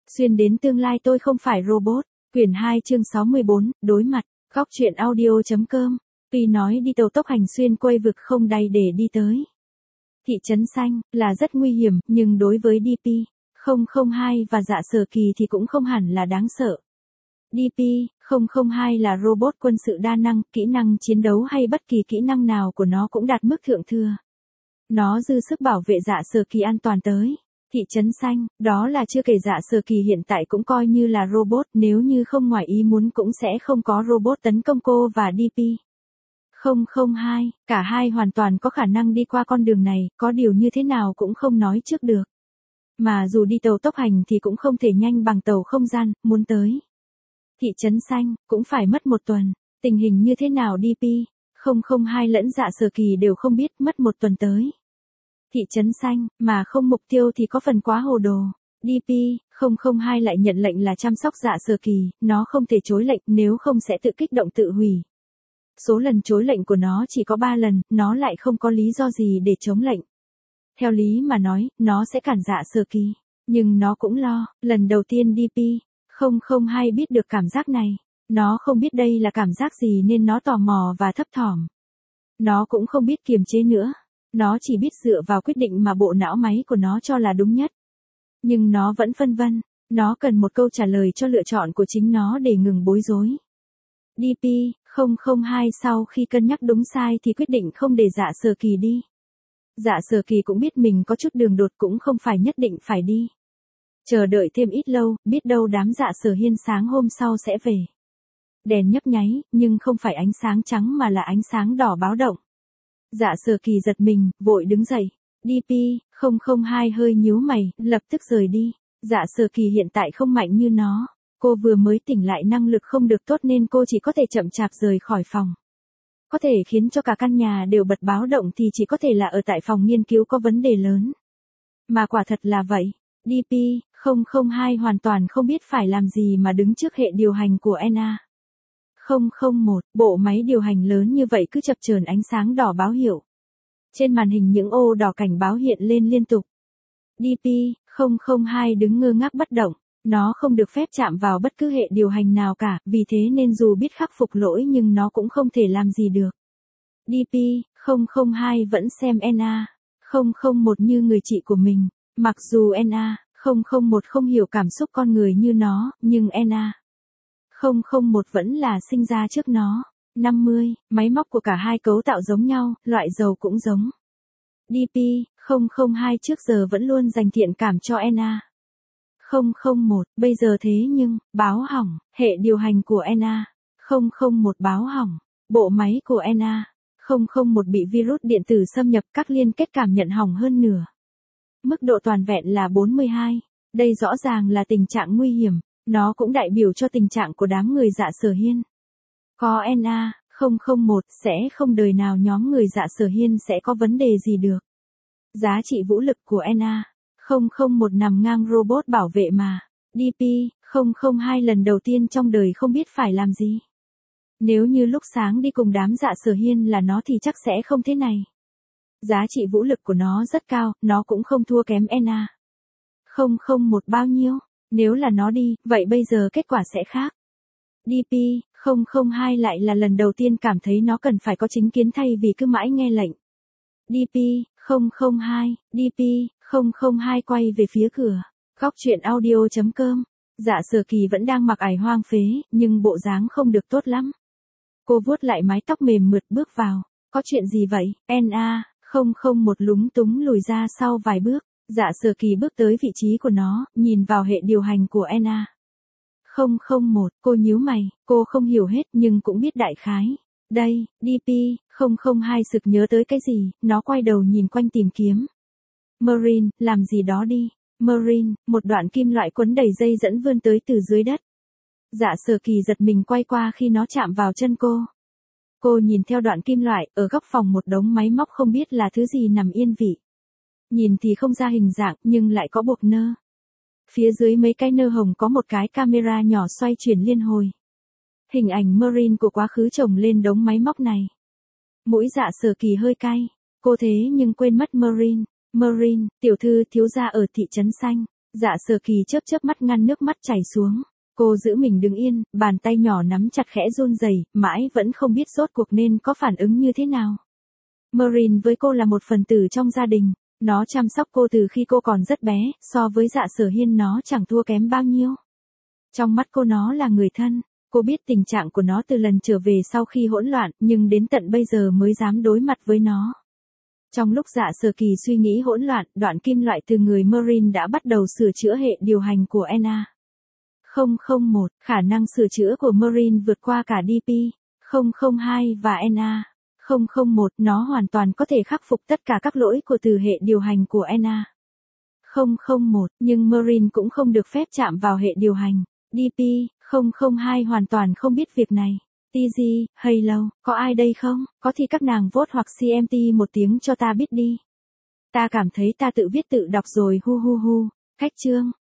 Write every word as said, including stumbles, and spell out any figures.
Xuyên đến tương lai tôi không phải robot. Quyển hai chương sáu mươi bốn, đối mặt. Góc truyện audio.com. Tuy nói đi tàu tốc hành xuyên quây vực không đay để đi tới thị trấn xanh là rất nguy hiểm, nhưng đối với đê pê không không hai và Dạ Sở Kỳ thì cũng không hẳn là đáng sợ. đê pê không không hai là robot quân sự đa năng, kỹ năng chiến đấu hay bất kỳ kỹ năng nào của nó cũng đạt mức thượng thừa. Nó dư sức bảo vệ Dạ Sở Kỳ an toàn tới thị trấn xanh, đó là chưa kể Dạ Sở Kỳ hiện tại cũng coi như là robot, nếu như không ngoài ý muốn cũng sẽ không có robot tấn công cô và đê pê không không hai, cả hai hoàn toàn có khả năng đi qua con đường này, có điều như thế nào cũng không nói trước được. Mà dù đi tàu tốc hành thì cũng không thể nhanh bằng tàu không gian, muốn tới thị trấn xanh, cũng phải mất một tuần. Tình hình như thế nào đê pê không không hai lẫn Dạ Sở Kỳ đều không biết, mất một tuần tới thị trấn xanh, mà không mục tiêu thì có phần quá hồ đồ. đê pê không không hai lại nhận lệnh là chăm sóc Dạ Sở Kỳ, nó không thể chối lệnh, nếu không sẽ tự kích động tự hủy. Số lần chối lệnh của nó chỉ có ba lần, nó lại không có lý do gì để chống lệnh. Theo lý mà nói, nó sẽ cản Dạ Sở Kỳ, nhưng nó cũng lo. Lần đầu tiên đê pê không không hai biết được cảm giác này. Nó không biết đây là cảm giác gì nên nó tò mò và thấp thỏm. Nó cũng không biết kiềm chế nữa. Nó chỉ biết dựa vào quyết định mà bộ não máy của nó cho là đúng nhất. Nhưng nó vẫn phân vân. Nó cần một câu trả lời cho lựa chọn của chính nó để ngừng bối rối. đê pê không không hai sau khi cân nhắc đúng sai thì quyết định không để Dạ Sở Kỳ đi. Dạ Sở Kỳ cũng biết mình có chút đường đột, cũng không phải nhất định phải đi. Chờ đợi thêm ít lâu, biết đâu đám Dạ Sở Hiên sáng hôm sau sẽ về. Đèn nhấp nháy, nhưng không phải ánh sáng trắng mà là ánh sáng đỏ báo động. Dạ Sở Kỳ giật mình, vội đứng dậy. đê pê không không hai hơi nhíu mày, lập tức rời đi. Dạ Sở Kỳ hiện tại không mạnh như nó. Cô vừa mới tỉnh lại, năng lực không được tốt nên cô chỉ có thể chậm chạp rời khỏi phòng. Có thể khiến cho cả căn nhà đều bật báo động thì chỉ có thể là ở tại phòng nghiên cứu có vấn đề lớn. Mà quả thật là vậy. đê pê không không hai hoàn toàn không biết phải làm gì mà đứng trước hệ điều hành của en a không không một, bộ máy điều hành lớn như vậy cứ chập chờn ánh sáng đỏ báo hiệu. Trên màn hình những ô đỏ cảnh báo hiện lên liên tục. đê pê không không hai đứng ngơ ngác bất động. Nó không được phép chạm vào bất cứ hệ điều hành nào cả, vì thế nên dù biết khắc phục lỗi nhưng nó cũng không thể làm gì được. đê pê không không hai vẫn xem en a không không một như người chị của mình. Mặc dù en a không không một không hiểu cảm xúc con người như nó, nhưng en a không không một vẫn là sinh ra trước nó. năm mươi, máy móc của cả hai cấu tạo giống nhau, loại dầu cũng giống. đê pê không không hai trước giờ vẫn luôn dành thiện cảm cho en a không không một, bây giờ thế nhưng, báo hỏng, hệ điều hành của en a không không một báo hỏng, bộ máy của en a không không một bị virus điện tử xâm nhập, các liên kết cảm nhận hỏng hơn nửa. Mức độ toàn vẹn là bốn mươi hai, đây rõ ràng là tình trạng nguy hiểm, nó cũng đại biểu cho tình trạng của đám người Dạ Sở Hiên. Có en a không không một sẽ không đời nào nhóm người Dạ Sở Hiên sẽ có vấn đề gì được. Giá trị vũ lực của en a không không một nằm ngang robot bảo vệ mà. đê pê không không hai lần đầu tiên trong đời không biết phải làm gì. Nếu như lúc sáng đi cùng đám Dạ Sở Hiên là nó thì chắc sẽ không thế này. Giá trị vũ lực của nó rất cao, nó cũng không thua kém en a không không một bao nhiêu. Nếu là nó đi, vậy bây giờ kết quả sẽ khác. đê pê không không hai lại là lần đầu tiên cảm thấy nó cần phải có chính kiến thay vì cứ mãi nghe lệnh. đê pê không không hai, đê pê không không hai quay về phía cửa. Góc truyện audio.com. Dạ Sở Kỳ vẫn đang mặc ải hoang phế, nhưng bộ dáng không được tốt lắm. Cô vuốt lại mái tóc mềm mượt bước vào. Có chuyện gì vậy? en a không không một lúng túng lùi ra sau vài bước. Dạ Sở Kỳ bước tới vị trí của nó, nhìn vào hệ điều hành của en a không không một, cô nhíu mày, cô không hiểu hết nhưng cũng biết đại khái. Đây, đê pê không không hai sực nhớ tới cái gì, nó quay đầu nhìn quanh tìm kiếm. Marine, làm gì đó đi. Marine, một đoạn kim loại quấn đầy dây dẫn vươn tới từ dưới đất. Dạ Sở Kỳ giật mình quay qua khi nó chạm vào chân cô. Cô nhìn theo đoạn kim loại, ở góc phòng một đống máy móc không biết là thứ gì nằm yên vị. Nhìn thì không ra hình dạng, nhưng lại có bột nơ. Phía dưới mấy cái nơ hồng có một cái camera nhỏ xoay chuyển liên hồi. Hình ảnh Marine của quá khứ chồng lên đống máy móc này. Mũi Dạ Sở Kỳ hơi cay. Cô thế nhưng quên mất Marine. Marine, tiểu thư thiếu gia ở thị trấn xanh. Dạ Sở Kỳ chớp chớp mắt ngăn nước mắt chảy xuống. Cô giữ mình đứng yên, bàn tay nhỏ nắm chặt khẽ run rẩy, mãi vẫn không biết rốt cuộc nên có phản ứng như thế nào. Marine với cô là một phần tử trong gia đình, nó chăm sóc cô từ khi cô còn rất bé, so với Dạ Sở Hiên nó chẳng thua kém bao nhiêu. Trong mắt cô nó là người thân, cô biết tình trạng của nó từ lần trở về sau khi hỗn loạn, nhưng đến tận bây giờ mới dám đối mặt với nó. Trong lúc Dạ Sở Kỳ suy nghĩ hỗn loạn, đoạn kim loại từ người Marine đã bắt đầu sửa chữa hệ điều hành của en a. không không một, khả năng sửa chữa của Marine vượt qua cả đê pê, không không hai và en a. không không một, nó hoàn toàn có thể khắc phục tất cả các lỗi của từ hệ điều hành của en a. không không một, nhưng Marine cũng không được phép chạm vào hệ điều hành. đê pê, không không hai hoàn toàn không biết việc này. tê giê, Halo, có ai đây không? Có thì các nàng vote hoặc xê em tê một tiếng cho ta biết đi. Ta cảm thấy ta tự viết tự đọc rồi hu hu hu. Cách chương.